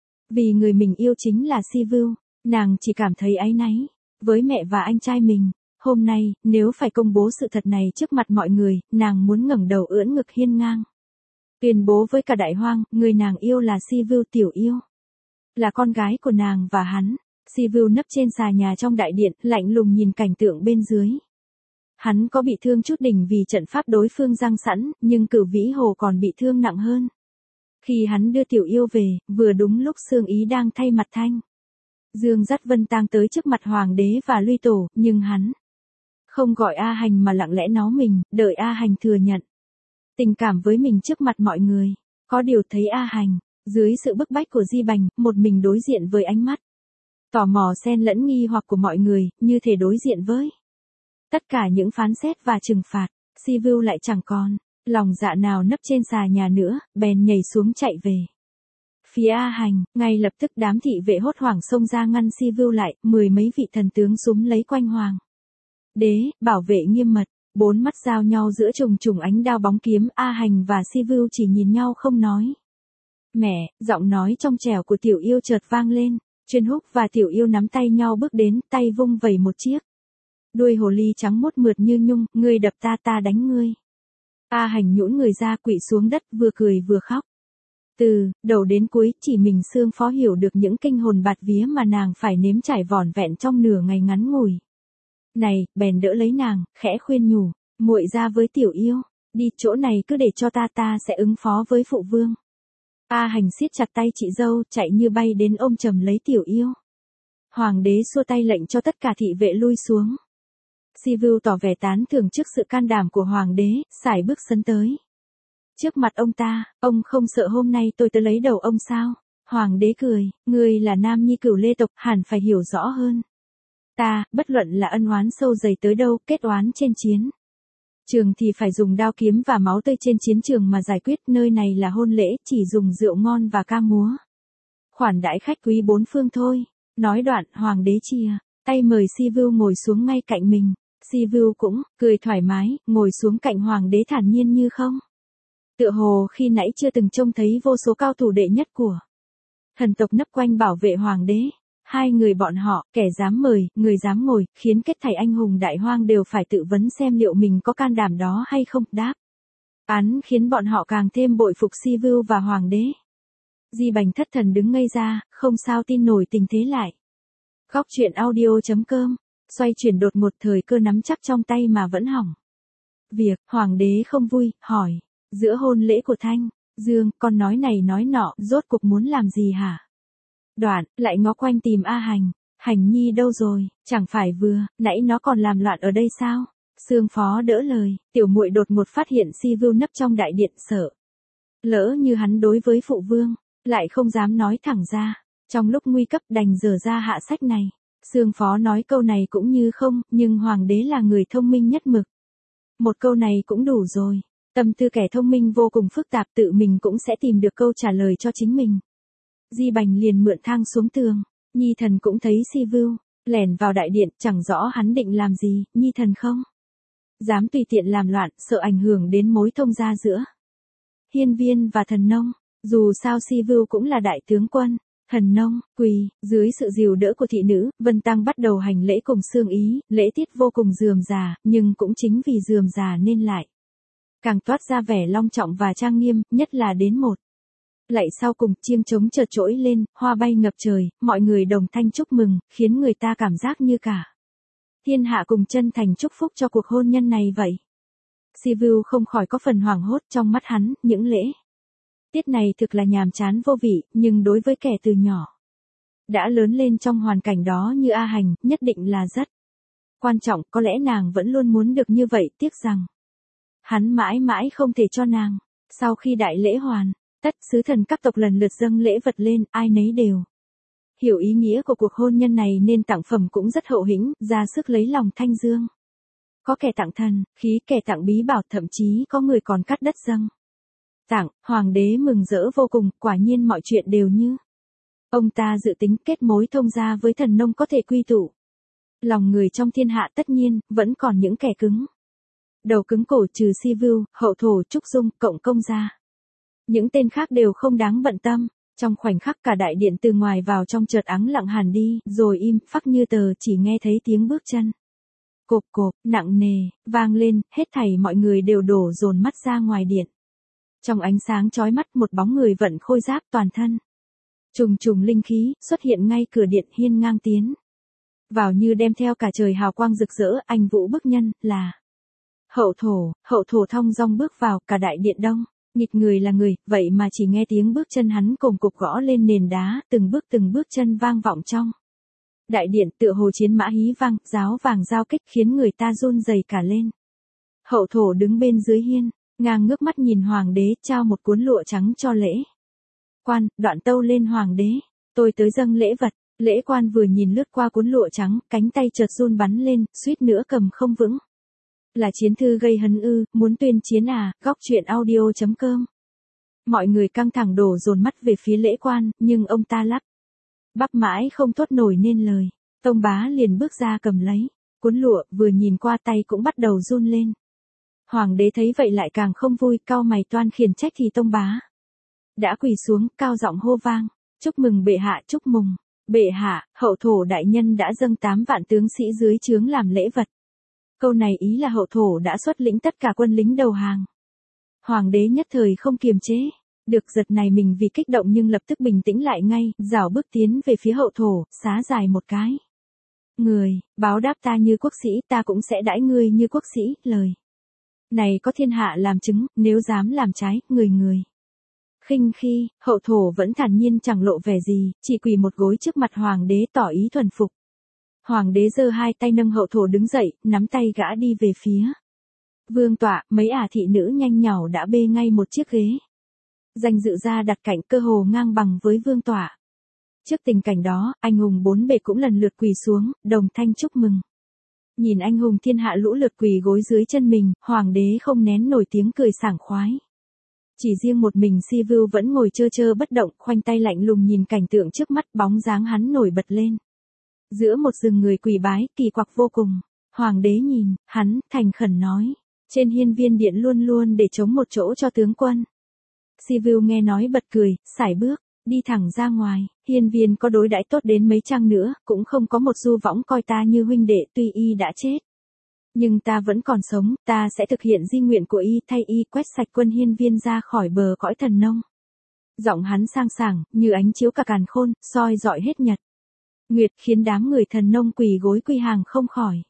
Vì người mình yêu chính là Si Vu, nàng chỉ cảm thấy áy náy với mẹ và anh trai mình. Hôm nay, nếu phải công bố sự thật này trước mặt mọi người, nàng muốn ngẩng đầu ưỡn ngực hiên ngang. Tuyên bố với cả đại hoang, người nàng yêu là Si Vu tiểu yêu. Là con gái của nàng và hắn. Si Vu nấp trên xà nhà trong đại điện, lạnh lùng nhìn cảnh tượng bên dưới. Hắn có bị thương chút đỉnh vì trận pháp đối phương giăng sẵn, nhưng Cửu Vĩ Hồ còn bị thương nặng hơn. Khi hắn đưa tiểu yêu về, vừa đúng lúc Sương Ý đang thay mặt Thanh Dương dắt Vân Tang tới trước mặt Hoàng đế và Luy Tổ, nhưng hắn không gọi A Hành mà lặng lẽ nó mình, đợi A Hành thừa nhận tình cảm với mình trước mặt mọi người. Có điều thấy A Hành, dưới sự bức bách của Di Bành, một mình đối diện với ánh mắt tò mò xen lẫn nghi hoặc của mọi người, như thể đối diện với tất cả những phán xét và trừng phạt. Si Vu lại chẳng còn lòng dạ nào nấp trên xà nhà nữa, bèn nhảy xuống chạy về phía A Hành. Ngay lập tức đám thị vệ hốt hoảng xông ra ngăn Si Vu lại, 10 mấy vị thần tướng súm lấy quanh Hoàng đế, bảo vệ nghiêm mật. 4 mắt giao nhau giữa trùng trùng ánh đao bóng kiếm, A Hành và Si Vu chỉ nhìn nhau không nói. Mẹ, giọng nói trong trẻo của tiểu yêu chợt vang lên. Chuyên Húc và tiểu yêu nắm tay nhau bước đến, tay vung vẩy một chiếc đuôi hồ ly trắng muốt mượt như nhung, ngươi đập ta, ta đánh ngươi. A Hành nhũn người ra quỵ xuống đất, vừa cười vừa khóc. Từ đầu đến cuối, chỉ mình Sương Phó hiểu được những kinh hồn bạt vía mà nàng phải nếm trải vỏn vẹn trong nửa ngày ngắn ngủi này, bèn đỡ lấy nàng, khẽ khuyên nhủ, muội ra với tiểu yêu, đi chỗ này cứ để cho ta sẽ ứng phó với phụ vương. A Hành siết chặt tay chị dâu, chạy như bay đến ôm chầm lấy tiểu yêu. Hoàng đế xua tay lệnh cho tất cả thị vệ lui xuống. Si Vu tỏ vẻ tán thưởng trước sự can đảm của hoàng đế, sải bước sấn tới trước mặt ông ta. Ông không sợ hôm nay tôi tới lấy đầu ông sao? Hoàng đế cười, ngươi là nam nhi Cửu Lê tộc, hẳn phải hiểu rõ hơn ta, bất luận là ân oán sâu dày tới đâu, kết oán trên chiến trường thì phải dùng đao kiếm và máu tươi trên chiến trường mà giải quyết. Nơi này là hôn lễ, chỉ dùng rượu ngon và ca múa khoản đãi khách quý 4 phương thôi. Nói đoạn, hoàng đế chìa tay mời Si Vu ngồi xuống ngay cạnh mình. Si Vu cũng cười thoải mái, ngồi xuống cạnh hoàng đế thản nhiên như không. Tựa hồ khi nãy chưa từng trông thấy vô số cao thủ đệ nhất của thần tộc nấp quanh bảo vệ hoàng đế. Hai người bọn họ, kẻ dám mời, người dám ngồi, khiến kết thảy anh hùng đại hoang đều phải tự vấn xem liệu mình có can đảm đó hay không. Đáp án khiến bọn họ càng thêm bội phục Si Vu và hoàng đế. Di Bành thất thần đứng ngây ra, không sao tin nổi tình thế lại. Góc truyện audio.com, xoay chuyển đột ngột, thời cơ nắm chắc trong tay mà vẫn hỏng việc. Hoàng đế không vui, hỏi, giữa hôn lễ của Thanh Dương, con nói này nói nọ, rốt cuộc muốn làm gì hả? Đoạn, lại ngó quanh tìm A Hành. Hành nhi đâu rồi, chẳng phải vừa nãy nó còn làm loạn ở đây sao? Sương Phó đỡ lời, tiểu muội đột ngột phát hiện Si Vu nấp trong đại điện, sợ lỡ như hắn đối với phụ vương, lại không dám nói thẳng ra. Trong lúc nguy cấp đành dở ra hạ sách này. Sương Phó nói câu này cũng như không, nhưng hoàng đế là người thông minh nhất mực. Một câu này cũng đủ rồi. Tâm tư kẻ thông minh vô cùng phức tạp, tự mình cũng sẽ tìm được câu trả lời cho chính mình. Di Bành liền mượn thang xuống tường. Nhi thần cũng thấy Si Vu lẻn vào đại điện, chẳng rõ hắn định làm gì. Nhi thần không dám tùy tiện làm loạn, sợ ảnh hưởng đến mối thông gia giữa hiên viên và thần nông. Dù sao Si Vưu cũng là đại tướng quân. Thần nông, quỳ, dưới sự dìu đỡ của thị nữ, Vân Tăng bắt đầu hành lễ cùng Sương Ý, lễ tiết vô cùng rườm rà, nhưng cũng chính vì rườm rà nên lại càng toát ra vẻ long trọng và trang nghiêm, nhất là đến một lạy sau cùng, chiêng trống chợt trỗi lên, hoa bay ngập trời, mọi người đồng thanh chúc mừng, khiến người ta cảm giác như cả thiên hạ cùng chân thành chúc phúc cho cuộc hôn nhân này vậy. Si Vưu không khỏi có phần hoảng hốt, trong mắt hắn, những lễ tiết này thực là nhàm chán vô vị, nhưng đối với kẻ từ nhỏ đã lớn lên trong hoàn cảnh đó như A Hành, nhất định là rất quan trọng, có lẽ nàng vẫn luôn muốn được như vậy, tiếc rằng hắn mãi mãi không thể cho nàng. Sau khi đại lễ hoàn tất, sứ thần các tộc lần lượt dâng lễ vật lên, ai nấy đều hiểu ý nghĩa của cuộc hôn nhân này nên tặng phẩm cũng rất hậu hĩnh, ra sức lấy lòng Thanh Dương. Có kẻ tặng thần, khí, kẻ tặng bí bảo, thậm chí có người còn cắt đất dâng tặng. Hoàng đế mừng rỡ vô cùng, quả nhiên mọi chuyện đều như ông ta dự tính, kết mối thông gia với thần nông có thể quy tụ lòng người trong thiên hạ. Tất nhiên, vẫn còn những kẻ cứng đầu cứng cổ, trừ Si Vưu, Hậu Thổ, Trúc Dung, Cộng Công gia. Những tên khác đều không đáng bận tâm. Trong khoảnh khắc cả đại điện từ ngoài vào trong chợt ắng lặng hẳn đi, rồi im phắc như tờ, chỉ nghe thấy tiếng bước chân cộp cộp, nặng nề, vang lên, hết thảy mọi người đều đổ dồn mắt ra ngoài điện. Trong ánh sáng chói mắt, một bóng người vận khôi giáp, toàn thân trùng trùng linh khí, xuất hiện ngay cửa điện, hiên ngang tiến vào như đem theo cả trời hào quang rực rỡ. Anh Vũ bức nhân, là Hậu Thổ thong dong bước vào, cả đại điện đông nghịt người là người, vậy mà chỉ nghe tiếng bước chân hắn cồm cộp gõ lên nền đá, từng bước chân vang vọng trong đại điện, tựa hồ chiến mã hí vang, giáo vàng giao kích, khiến người ta run rẩy cả lên. Hậu Thổ đứng bên dưới hiên, ngang ngước mắt nhìn hoàng đế, trao một cuốn lụa trắng cho lễ quan, đoạn tâu lên: hoàng đế, tôi tới dâng lễ vật. Lễ quan vừa nhìn lướt qua cuốn lụa trắng, cánh tay chợt run bắn lên, suýt nữa cầm không vững. Là chiến thư gây hấn ư, muốn tuyên chiến à? Góc truyện audio.com. Mọi người căng thẳng đổ dồn mắt về phía lễ quan, nhưng ông ta lắp bắp mãi không thốt nổi nên lời. Tông bá liền bước ra cầm lấy cuốn lụa, vừa nhìn qua tay cũng bắt đầu run lên. Hoàng đế thấy vậy lại càng không vui, cau mày toan khiển trách thì tông bá đã quỳ xuống, cao giọng hô vang: chúc mừng bệ hạ, chúc mừng bệ hạ, Hậu Thổ đại nhân đã dâng 8 vạn tướng sĩ dưới trướng làm lễ vật. Câu này ý là Hậu Thổ đã xuất lĩnh tất cả quân lính đầu hàng. Hoàng đế nhất thời không kiềm chế được, giật này mình vì kích động nhưng lập tức bình tĩnh lại ngay, rảo bước tiến về phía Hậu Thổ, xá dài một cái. Người, báo đáp ta như quốc sĩ, ta cũng sẽ đãi ngươi như quốc sĩ, lời này có thiên hạ làm chứng, nếu dám làm trái, người khinh khi. Hậu Thổ vẫn thản nhiên chẳng lộ vẻ gì, chỉ quỳ một gối trước mặt hoàng đế tỏ ý thuần phục. Hoàng đế giơ hai tay nâng Hậu Thổ đứng dậy, nắm tay gã đi về phía vương tọa. Mấy thị nữ nhanh nhảu đã bê ngay một chiếc ghế danh dự ra đặt cạnh, cơ hồ ngang bằng với vương tọa. Trước tình cảnh đó, anh hùng bốn bề cũng lần lượt quỳ xuống, đồng thanh chúc mừng. Nhìn anh hùng thiên hạ lũ lượt quỳ gối dưới chân mình, hoàng đế không nén nổi tiếng cười sảng khoái. Chỉ riêng một mình Si Vưu vẫn ngồi trơ trơ bất động, khoanh tay lạnh lùng nhìn cảnh tượng trước mắt, bóng dáng hắn nổi bật lên giữa một rừng người quỳ bái, kỳ quặc vô cùng. Hoàng đế nhìn hắn, thành khẩn nói: trên hiên viên điện luôn luôn để trống một chỗ cho tướng quân. Si Vưu nghe nói bật cười, sải bước đi thẳng ra ngoài. Hiên viên có đối đãi tốt đến mấy chăng nữa, cũng không có một du võng coi ta như huynh đệ, tuy y đã chết, nhưng ta vẫn còn sống, ta sẽ thực hiện di nguyện của y, thay y quét sạch quân hiên viên ra khỏi bờ cõi thần nông. Giọng hắn sang sảng, như ánh chiếu cả càn khôn, soi rọi hết nhật nguyệt, khiến đám người thần nông quỳ gối quy hàng không khỏi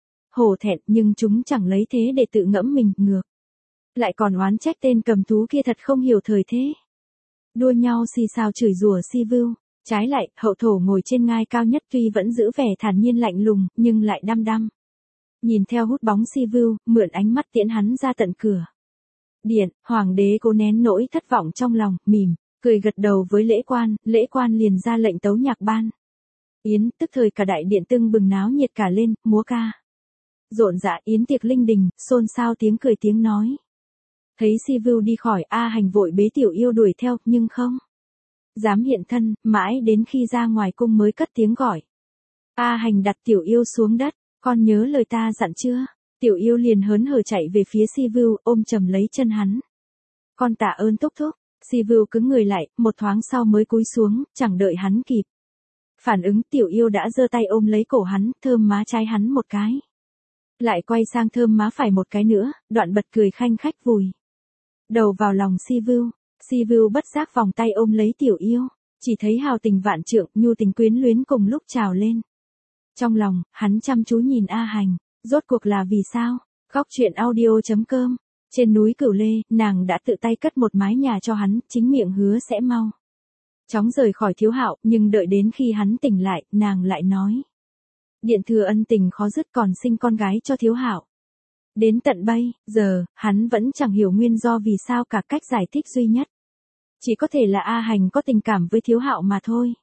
hổ thẹn, nhưng chúng chẳng lấy thế để tự ngẫm mình, ngược lại còn oán trách tên cầm thú kia thật không hiểu thời thế. Đua nhau xì xào chửi rủa Si Vưu. Trái lại, Hậu Thổ ngồi trên ngai cao nhất tuy vẫn giữ vẻ thản nhiên lạnh lùng, nhưng lại đăm đăm nhìn theo hút bóng Si Vưu, mượn ánh mắt tiễn hắn ra tận cửa điện. Hoàng đế cố nén nỗi thất vọng trong lòng, mỉm cười gật đầu với lễ quan liền ra lệnh tấu nhạc ban yến, tức thời cả đại điện tưng bừng náo nhiệt cả lên, múa ca rộn rã, yến tiệc linh đình, xôn xao tiếng cười tiếng nói. Thấy Si Vưu đi khỏi, A Hành vội bế Tiểu Yêu đuổi theo, nhưng không dám hiện thân, mãi đến khi ra ngoài cung mới cất tiếng gọi. A Hành đặt Tiểu Yêu xuống đất: con nhớ lời ta dặn chưa? Tiểu Yêu liền hớn hở chạy về phía Si Vưu, ôm chầm lấy chân hắn: con tạ ơn thúc thúc. Si Vưu cứng người lại, một thoáng sau mới cúi xuống, chẳng đợi hắn kịp phản ứng, Tiểu Yêu đã giơ tay ôm lấy cổ hắn, thơm má trái hắn một cái. Lại quay sang thơm má phải một cái nữa, đoạn bật cười khanh khách vùi đầu vào lòng Si Vưu. Si Vưu bất giác vòng tay ôm lấy Tiểu Yêu, chỉ thấy hào tình vạn trượng, nhu tình quyến luyến cùng lúc trào lên. Trong lòng, hắn chăm chú nhìn A Hành, rốt cuộc là vì sao? Góc truyện audio.com. Trên núi Cửu Lê, nàng đã tự tay cất một mái nhà cho hắn, chính miệng hứa sẽ mau chóng rời khỏi Thiếu Hạo, nhưng đợi đến khi hắn tỉnh lại, nàng lại nói: điện thừa ân tình khó dứt, còn sinh con gái cho Thiếu Hạo. Đến tận bây giờ, hắn vẫn chẳng hiểu nguyên do vì sao cả, cách giải thích duy nhất chỉ có thể là A Hành có tình cảm với Thiếu Hạo mà thôi.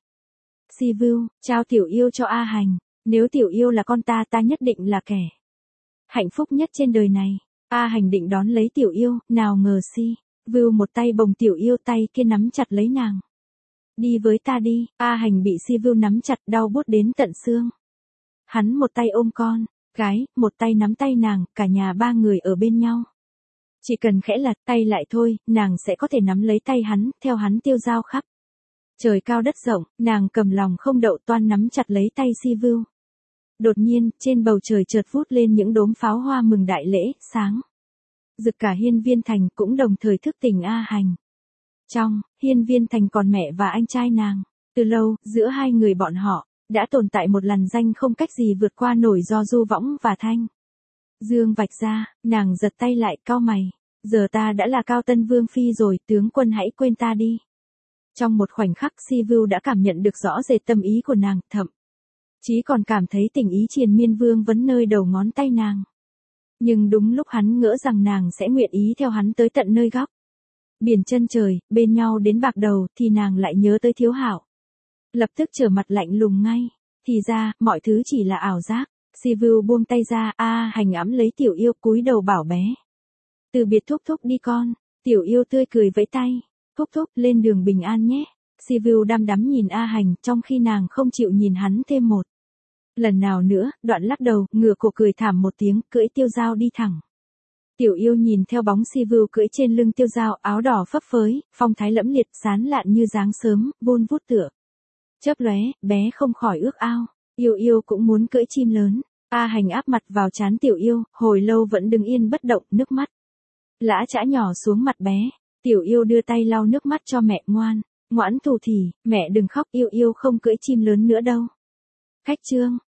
Si Vưu, trao Tiểu Yêu cho A Hành, nếu Tiểu Yêu là con ta, ta nhất định là kẻ hạnh phúc nhất trên đời này. A Hành định đón lấy Tiểu Yêu, nào ngờ Si Vưu một tay bồng Tiểu Yêu, tay kia nắm chặt lấy nàng. Đi với ta đi. A Hành bị Si Vưu nắm chặt, đau buốt đến tận xương. Hắn một tay ôm con gái, một tay nắm tay nàng, cả nhà ba người ở bên nhau. Chỉ cần khẽ lật tay lại thôi, nàng sẽ có thể nắm lấy tay hắn, theo hắn tiêu dao khắp trời cao đất rộng. Nàng cầm lòng không đậu, toan nắm chặt lấy tay Si Vưu. Đột nhiên, trên bầu trời chợt vút lên những đốm pháo hoa mừng đại lễ, sáng rực cả Hiên Viên Thành, cũng đồng thời thức tỉnh A Hành. Trong Hiên Viên Thành còn mẹ và anh trai nàng. Từ lâu, giữa hai người bọn họ đã tồn tại một lằn ranh không cách gì vượt qua nổi do Du Võng và Thanh Dương vạch ra. Nàng giật tay lại, cau mày. Giờ ta đã là Cao Tân Vương phi rồi, tướng quân hãy quên ta đi. Trong một khoảnh khắc, Si Vưu đã cảm nhận được rõ rệt tâm ý của nàng, thậm chí còn cảm thấy tình ý triền miên vương vấn nơi đầu ngón tay nàng. Nhưng đúng lúc hắn ngỡ rằng nàng sẽ nguyện ý theo hắn tới tận nơi góc biển chân trời, bên nhau đến bạc đầu, thì nàng lại nhớ tới Thiếu Hạo. Lập tức trở mặt lạnh lùng ngay. Thì ra, mọi thứ chỉ là ảo giác. Si Vưu buông tay ra, A Hành ẵm lấy Tiểu Yêu, cúi đầu bảo bé: từ biệt thúc thúc đi con. Tiểu Yêu tươi cười vẫy tay: thúc thúc, lên đường bình an nhé. Si Vưu đăm đắm nhìn A Hành, trong khi nàng không chịu nhìn hắn thêm một lần nào nữa, đoạn lắc đầu, ngửa cổ cười thảm một tiếng, cưỡi tiêu dao đi thẳng. Tiểu Yêu nhìn theo bóng Si Vưu cưỡi trên lưng tiêu dao, áo đỏ phấp phới, phong thái lẫm liệt, sán lạn như dáng sớm, vun vút tựa chớp lóe, bé không khỏi ước ao. Yêu Yêu cũng muốn cưỡi chim lớn. A Hành áp mặt vào trán Tiểu Yêu, hồi lâu vẫn đứng yên bất động, nước mắt lã chã nhỏ xuống mặt bé. Tiểu Yêu đưa tay lau nước mắt cho mẹ: ngoan, ngoãn thủ thỉ, mẹ đừng khóc, Yêu Yêu không cưỡi chim lớn nữa đâu. Khách chương.